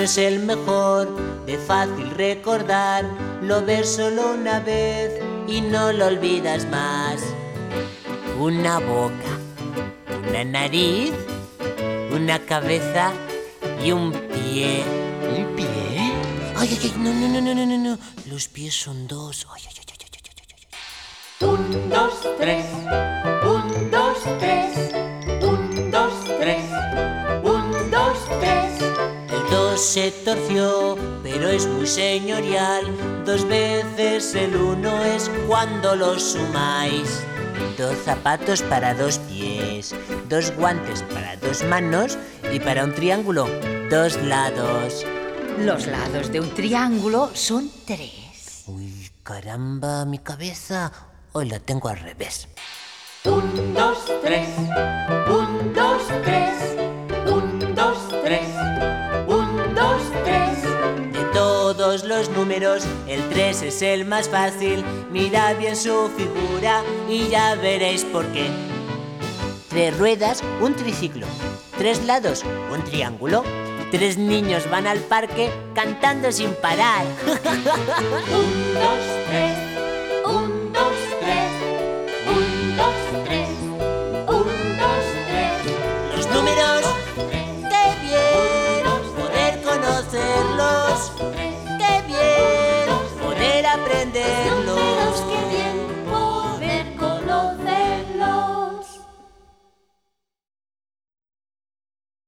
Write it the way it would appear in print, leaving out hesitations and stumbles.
uno es el mejor, de fácil recordar. Lo ves solo una vez y no lo olvidas más. Una boca, una nariz, una cabeza y un pie. ¿Un pie? Ay, ay, ay, no. Los pies son dos. Ay, ay, ay, ay, ay, ay, ay, ay. 1, 2, 3. 1, 2, 3. 1, 2, 3. 1, 2, 3. El 2 se torció, pero es muy señorial. 2 veces el 1 es cuando los sumáis. 2 zapatos para 2 pies, 2 guantes para 2 manos y para un triángulo 2 lados. Los lados de un triángulo son 3. Uy, caramba, mi cabeza. Hoy la tengo al revés. 1, 2, 3. 1, 2, 3. 1, 2, 3. 1, 2, 3. De todos los números, el 3 es el más fácil. Mirad bien su figura y ya veréis por qué. 3 ruedas, un triciclo. 3 lados, un triángulo. 3 niños van al parque cantando sin parar. 1, 2, 3.